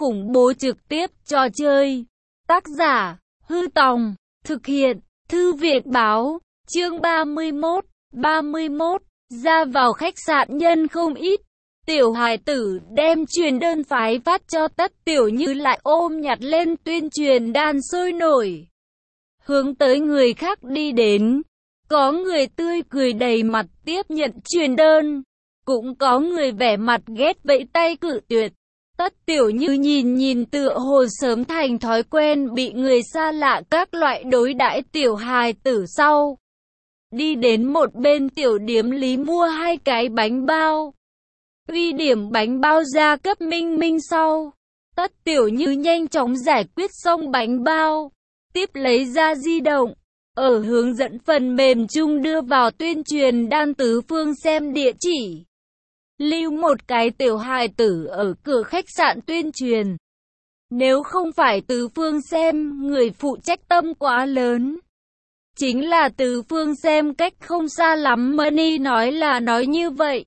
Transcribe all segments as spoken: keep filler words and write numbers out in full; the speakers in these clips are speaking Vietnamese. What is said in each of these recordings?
khủng bố trực tiếp trò chơi. Tác giả, Hư Tòng, thực hiện, Thư viện Báo, chương ba mươi mốt, ba mươi mốt, ra vào khách sạn nhân không ít. Tiểu hài tử đem truyền đơn phái phát cho Tất Tiểu Như lại ôm nhặt lên tuyên truyền đàn sôi nổi. Hướng tới người khác đi đến, có người tươi cười đầy mặt tiếp nhận truyền đơn, cũng có người vẻ mặt ghét vẫy tay cự tuyệt. Tất Tiểu Như nhìn nhìn tựa hồ sớm thành thói quen bị người xa lạ các loại đối đãi tiểu hài tử sau. Đi đến một bên tiểu điếm lý mua hai cái bánh bao. Uy điểm bánh bao ra cấp Minh Minh sau. Tất Tiểu Như nhanh chóng giải quyết xong bánh bao. Tiếp lấy ra di động. Ở hướng dẫn phần mềm chung đưa vào tuyên truyền đan tứ phương xem địa chỉ. Lưu một cái tiểu hài tử ở cửa khách sạn tuyên truyền. Nếu không phải tứ phương xem, người phụ trách tâm quá lớn. Chính là tứ phương xem cách không xa lắm Money nói là nói như vậy.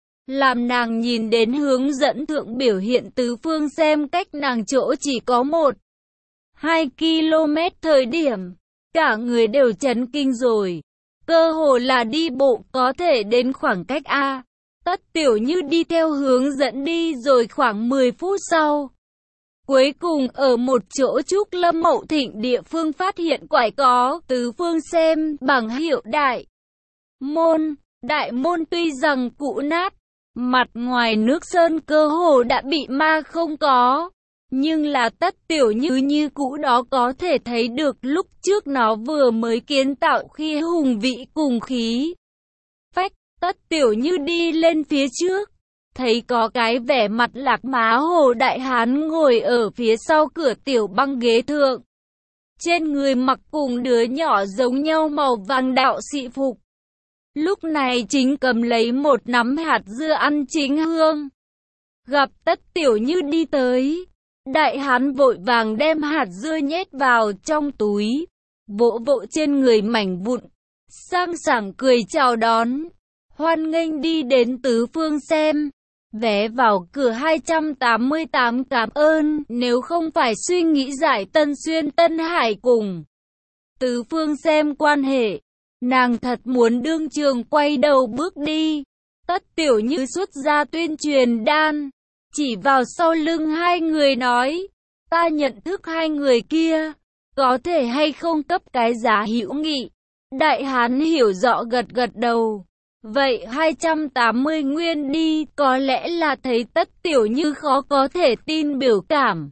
Làm nàng nhìn đến hướng dẫn thượng biểu hiện tứ phương xem cách nàng chỗ chỉ có một, hai ki lô mét thời điểm. Cả người đều chấn kinh rồi. Cơ hồ là đi bộ có thể đến khoảng cách A. Tất Tiểu Như đi theo hướng dẫn đi rồi khoảng mười phút sau. Cuối cùng ở một chỗ Trúc Lâm Mậu Thịnh địa phương phát hiện quải có tứ phương xem bằng hiệu đại môn. Đại môn tuy rằng cũ nát, mặt ngoài nước sơn cơ hồ đã bị ma không có. Nhưng là Tất Tiểu Như như cũ đó có thể thấy được lúc trước nó vừa mới kiến tạo khi hùng vĩ cùng khí phách. Tất Tiểu Như đi lên phía trước, thấy có cái vẻ mặt lạc má hồ đại hán ngồi ở phía sau cửa tiểu băng ghế thượng. Trên người mặc cùng đứa nhỏ giống nhau màu vàng đạo sĩ phục. Lúc này chính cầm lấy một nắm hạt dưa ăn chính hương. Gặp Tất Tiểu Như đi tới, đại hán vội vàng đem hạt dưa nhét vào trong túi, vỗ vỗ trên người mảnh vụn, sang sảng cười chào đón. Hoan nghênh đi đến tứ phương xem. Vé vào cửa hai trăm tám mươi tám, cảm ơn. Nếu không phải suy nghĩ giải Tân Xuyên Tân Hải cùng tứ phương xem quan hệ, nàng thật muốn đương trường quay đầu bước đi. Tất Tiểu Như xuất ra tuyên truyền đan, chỉ vào sau lưng hai người nói, ta nhận thức hai người kia, có thể hay không cấp cái giá hữu nghị. Đại hán hiểu rõ gật gật đầu. Vậy hai trăm tám mươi nguyên đi, có lẽ là thấy Tất Tiểu Như khó có thể tin biểu cảm.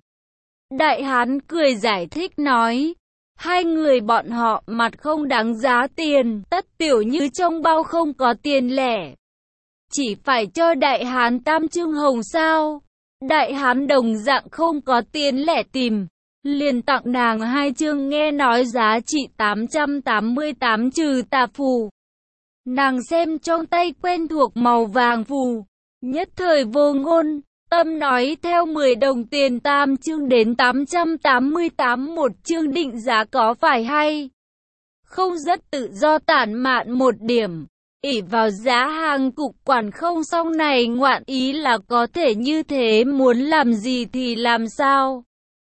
Đại hán cười giải thích nói, hai người bọn họ mặt không đáng giá tiền, Tất Tiểu Như trong bao không có tiền lẻ. Chỉ phải cho đại hán tam chương hồng sao. Đại hán đồng dạng không có tiền lẻ tìm, liền tặng nàng hai chương nghe nói giá trị tám trăm tám mươi tám trừ tà phù. Nàng xem trong tay quen thuộc màu vàng phù, nhất thời vô ngôn, tâm nói theo mười đồng tiền tam chương đến tám trăm tám mươi tám một chương định giá có phải hay không rất tự do tản mạn một điểm. Ỷ vào giá hàng cục quản không xong này ngoạn ý là có thể như thế, muốn làm gì thì làm sao.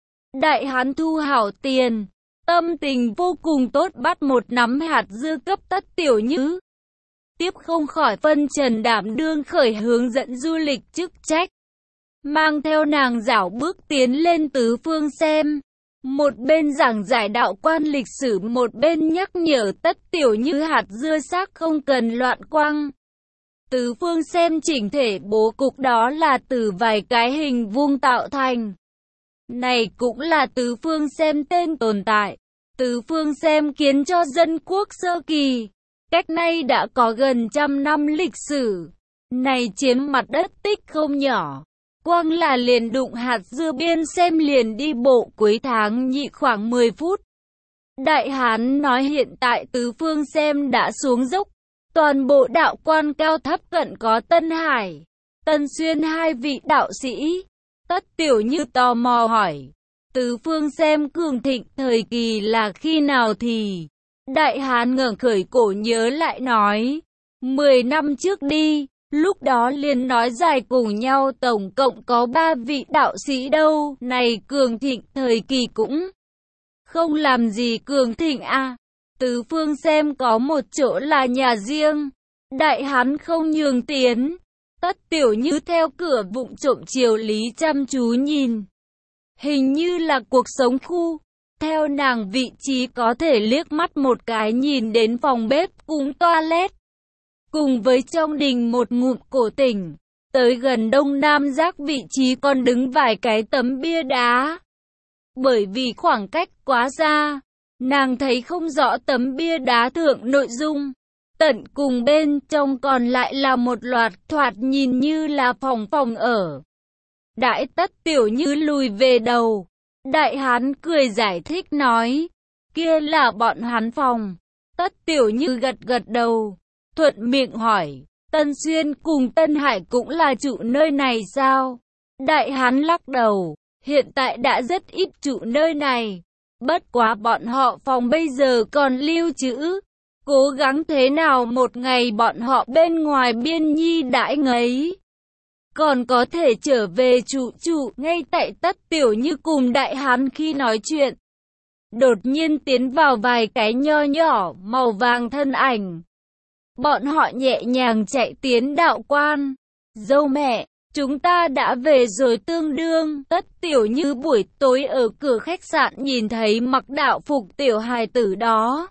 Đại hán thu hảo tiền, tâm tình vô cùng tốt, bắt một nắm hạt dưa cấp Tất Tiểu Như. Tiếp không khỏi phân trần đảm đương khởi hướng dẫn du lịch chức trách. Mang theo nàng dảo bước tiến lên tứ phương xem. Một bên giảng giải đạo quan lịch sử, một bên nhắc nhở Tất Tiểu Như hạt dưa xác không cần loạn quăng. Tứ phương xem chỉnh thể bố cục đó là từ vài cái hình vuông tạo thành. Này cũng là tứ phương xem tên tồn tại. Tứ phương xem kiến cho dân quốc sơ kỳ. Cách nay đã có gần trăm năm lịch sử. Này chiếm mặt đất tích không nhỏ. Quang là liền đụng hạt dưa biên xem liền đi bộ cuối tháng nhị khoảng mười phút. Đại hán nói hiện tại tứ phương xem đã xuống dốc. Toàn bộ đạo quan cao thấp cận có Tân Hải, Tân Xuyên hai vị đạo sĩ. Tất Tiểu Như tò mò hỏi, tứ phương xem cường thịnh thời kỳ là khi nào thì? Đại hán ngẩng khởi cổ nhớ lại nói, mười năm trước đi, Lúc đó liền nói dài cùng nhau tổng cộng có ba vị đạo sĩ đâu, này cường thịnh thời kỳ cũng không làm gì cường thịnh à. Tứ phương xem có một chỗ là nhà riêng, đại hán không nhường tiến. Tất Tiểu Như theo cửa vụng trộm chiều lý chăm chú nhìn. Hình như là cuộc sống khu. Theo nàng vị trí có thể liếc mắt một cái nhìn đến phòng bếp cùng toilet. Cùng với trong đình một ngụm cổ tỉnh. Tới gần đông nam giác vị trí còn đứng vài cái tấm bia đá. Bởi vì khoảng cách quá xa, nàng thấy không rõ tấm bia đá thượng nội dung. Tận cùng bên trong còn lại là một loạt thoạt nhìn như là phòng phòng ở. Đại Tất Tiểu Như lùi về đầu. Đại hán cười giải thích nói, kia là bọn hắn phòng. Tất Tiểu Như gật gật đầu, thuận miệng hỏi, Tân Xuyên cùng Tân Hải cũng là trụ nơi này sao? Đại hán lắc đầu, hiện tại đã rất ít trụ nơi này. Bất quá bọn họ phòng bây giờ còn lưu trữ. Cố gắng thế nào một ngày bọn họ bên ngoài biên nhi đãi ngấy. Còn có thể trở về trụ trụ ngay tại Tất Tiểu Như cùng đại hán khi nói chuyện. Đột nhiên tiến vào vài cái nho nhỏ màu vàng thân ảnh. Bọn họ nhẹ nhàng chạy tiến đạo quan. Dâu mẹ, chúng ta đã về rồi tương đương. Tất Tiểu Như buổi tối ở cửa khách sạn nhìn thấy mặc đạo phục tiểu hài tử đó.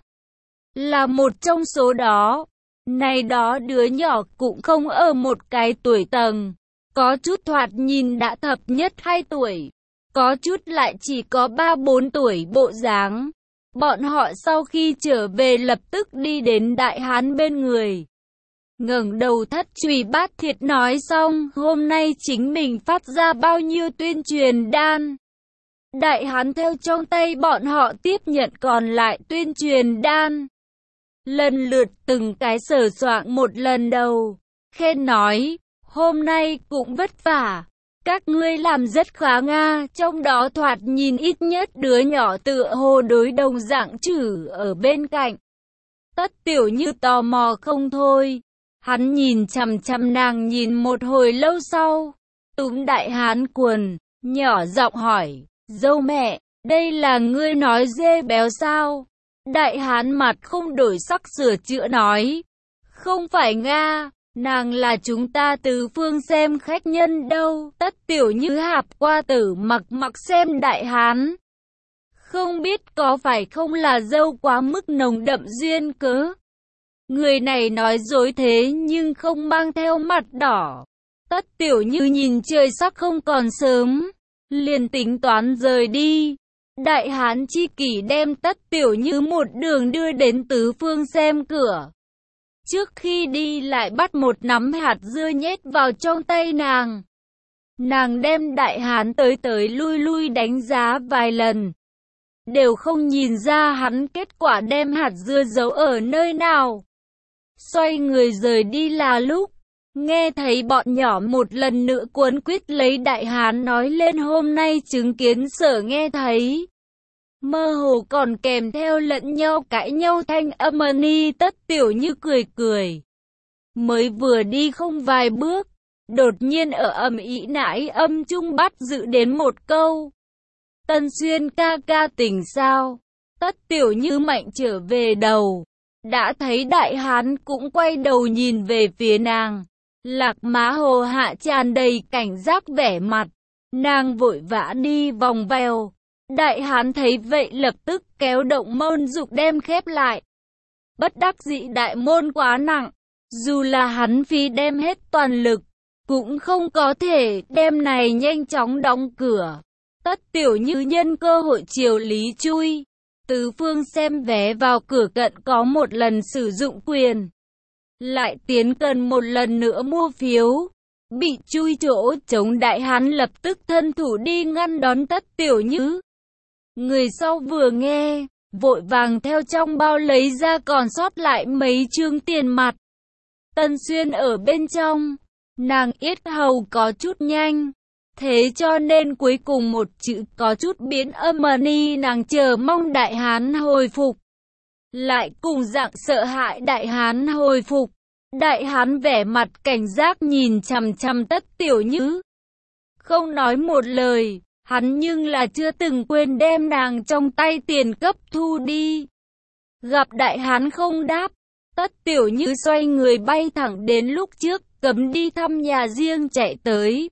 Là một trong số đó. Này đó đứa nhỏ cũng không ở một cái tuổi tầng. Có chút thoạt nhìn đã thập nhất hai tuổi. Có chút lại chỉ có ba bốn tuổi bộ dáng. Bọn họ sau khi trở về lập tức đi đến đại hán bên người. Ngẩng đầu thất trùy bát thiệt nói xong, hôm nay chính mình phát ra bao nhiêu tuyên truyền đan. Đại hán theo trong tay bọn họ tiếp nhận còn lại tuyên truyền đan. Lần lượt từng cái sờ soạng một lần đầu. Khen nói, hôm nay cũng vất vả. Các ngươi làm rất khá nga, trong đó thoạt nhìn ít nhất đứa nhỏ tựa hồ đối đồng dạng chử ở bên cạnh. Tất Tiểu Như tò mò không thôi. Hắn nhìn chằm chằm nàng nhìn một hồi lâu sau. Túm đại hán quần, nhỏ giọng hỏi, dâu mẹ, đây là ngươi nói dê béo sao? Đại hán mặt không đổi sắc sửa chữa nói, không phải nga. Nàng là chúng ta từ phương xem khách nhân đâu. Tất Tiểu Như hạp qua tử mặc mặc xem đại hán. Không biết có phải không là dâu quá mức nồng đậm duyên cớ. Người này nói dối thế nhưng không mang theo mặt đỏ. Tất Tiểu Như nhìn trời sắc không còn sớm, liền tính toán rời đi. Đại hán chi kỷ đem Tất Tiểu Như một đường đưa đến tứ phương xem cửa. Trước khi đi lại bắt một nắm hạt dưa nhét vào trong tay nàng. Nàng đem đại hán tới tới lui lui đánh giá vài lần. Đều không nhìn ra hắn kết quả đem hạt dưa giấu ở nơi nào. Xoay người rời đi là lúc. Nghe thấy bọn nhỏ một lần nữa cuốn quýt lấy đại hán nói lên hôm nay chứng kiến sở nghe thấy. Mơ hồ còn kèm theo lẫn nhau cãi nhau thanh âm ni. Tất Tiểu Như cười cười. Mới vừa đi không vài bước, đột nhiên ở ầm ĩ nãi âm trung bắt dự đến một câu. Tân Xuyên ca ca tỉnh sao? Tất Tiểu Như mạnh trở về đầu. Đã thấy đại hán cũng quay đầu nhìn về phía nàng. Lạc má hồ hạ tràn đầy cảnh giác vẻ mặt. Nàng vội vã đi vòng vèo. Đại hán thấy vậy lập tức kéo động môn dục đem khép lại. Bất đắc dĩ đại môn quá nặng. Dù là hắn phi đem hết toàn lực, cũng không có thể đem này nhanh chóng đóng cửa. Tất Tiểu Như nhân cơ hội chiều lý chui. Tứ phương xem vé vào cửa cận có một lần sử dụng quyền. Lại tiến cần một lần nữa mua phiếu. Bị chui chỗ chống đại hán lập tức thân thủ đi ngăn đón Tất Tiểu Như. Người sau vừa nghe, vội vàng theo trong bao lấy ra còn sót lại mấy trương tiền mặt. Tân Xuyên ở bên trong, nàng yết hầu có chút nhanh. Thế cho nên cuối cùng một chữ có chút biến âm ni nàng chờ mong đại hán hồi phục. Lại cùng dạng sợ hãi đại hán hồi phục. Đại hán vẻ mặt cảnh giác nhìn chằm chằm Tất Tiểu Như. Không nói một lời, hắn nhưng là chưa từng quên đem nàng trong tay tiền cấp thu đi. Gặp đại hán không đáp, Tất Tiểu Như xoay người bay thẳng đến lúc trước, cấm đi thăm nhà riêng chạy tới.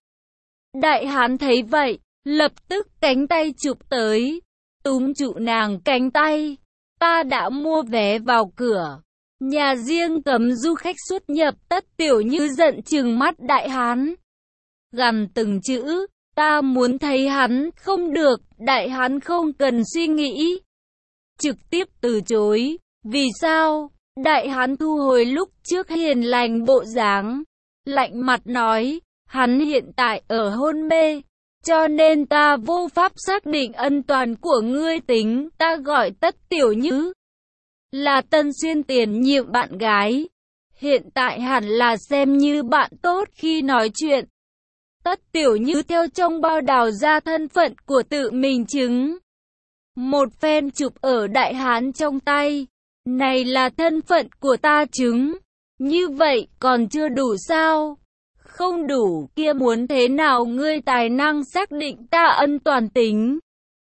Đại hán thấy vậy, lập tức cánh tay chụp tới, túm trụ nàng cánh tay. Ta đã mua vé vào cửa. Nhà riêng cấm du khách xuất nhập. Tất Tiểu Như giận trừng mắt đại hán. Gằn từng chữ, ta muốn thấy hắn. Không được, đại hán không cần suy nghĩ, trực tiếp từ chối. Vì sao? Đại hán thu hồi lúc trước hiền lành bộ dáng, lạnh mặt nói, hắn hiện tại ở hôn mê, cho nên ta vô pháp xác định ân toàn của ngươi. Tính ta gọi Tất Tiểu Như là Tân Xuyên tiền nhiệm bạn gái, hiện tại hẳn là xem như bạn tốt khi nói chuyện. Tất Tiểu Như theo trong bao đào ra thân phận của tự mình chứng. Một phen chụp ở đại hán trong tay. Này là thân phận của ta chứng. Như vậy còn chưa đủ sao? Không đủ, kia muốn thế nào ngươi tài năng xác định ta ân toàn tính?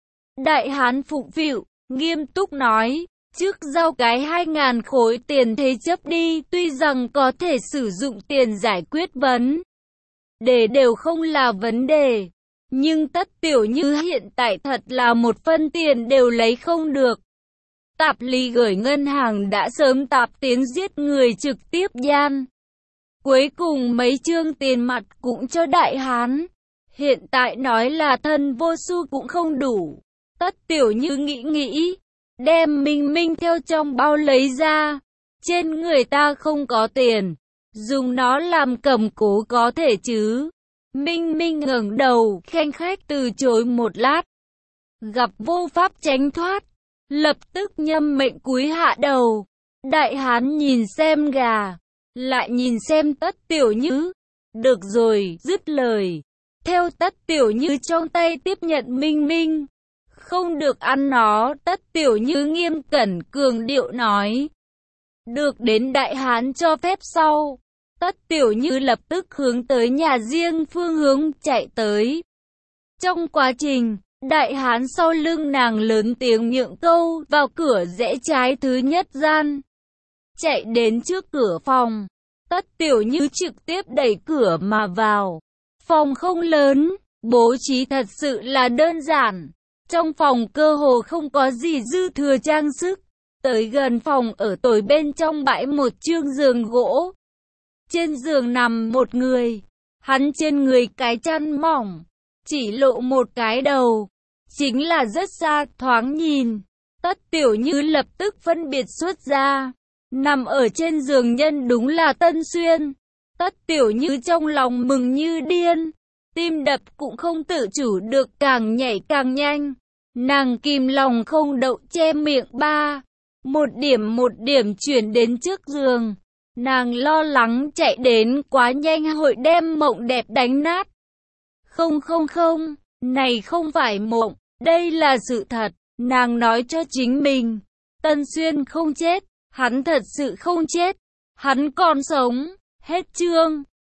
Đại hán phụng phịu, nghiêm túc nói, trước giao cái hai ngàn khối tiền thế chấp đi, tuy rằng có thể sử dụng tiền giải quyết vấn đề đều không là vấn đề, nhưng Tất Tiểu Như hiện tại thật là một phân tiền đều lấy không được. Tạp ly gửi ngân hàng đã sớm tạp tiến giết người trực tiếp gian. Cuối cùng mấy chương tiền mặt cũng cho đại hán. Hiện tại nói là thân vô xu cũng không đủ. Tất Tiểu Như nghĩ nghĩ, đem Minh Minh theo trong bao lấy ra. Trên người ta không có tiền, dùng nó làm cầm cố có thể chứ? Minh Minh ngẩng đầu, khanh khách từ chối một lát. Gặp vô pháp tránh thoát, lập tức nhâm mệnh cúi hạ đầu. Đại hán nhìn xem gà, lại nhìn xem Tất Tiểu Như. Được rồi, dứt lời. Theo Tất Tiểu Như trong tay tiếp nhận Minh Minh. Không được ăn nó, Tất Tiểu Như nghiêm cẩn cường điệu nói. Được đến đại hán cho phép sau, Tất Tiểu Như lập tức hướng tới nhà riêng phương hướng chạy tới. Trong quá trình, đại hán sau lưng nàng lớn tiếng nhượng câu, vào cửa rẽ trái thứ nhất gian. Chạy đến trước cửa phòng, Tất Tiểu Như trực tiếp đẩy cửa mà vào. Phòng không lớn, bố trí thật sự là đơn giản. Trong phòng cơ hồ không có gì dư thừa trang sức. Tới gần phòng ở tồi bên trong bãi một chương giường gỗ. Trên giường nằm một người. Hắn trên người cái chăn mỏng, chỉ lộ một cái đầu. Chính là rất xa, thoáng nhìn. Tất Tiểu Như lập tức phân biệt xuất ra. Nằm ở trên giường nhân đúng là Tân Xuyên. Tất Tiểu Như trong lòng mừng như điên. Tim đập cũng không tự chủ được, càng nhảy càng nhanh. Nàng kìm lòng không đậu che miệng ba. Một điểm một điểm chuyển đến trước giường. Nàng lo lắng chạy đến quá nhanh hội đem mộng đẹp đánh nát. Không không không, này không phải mộng, đây là sự thật. Nàng nói cho chính mình, Tân Xuyên không chết, hắn thật sự không chết, hắn còn sống. Hết chương.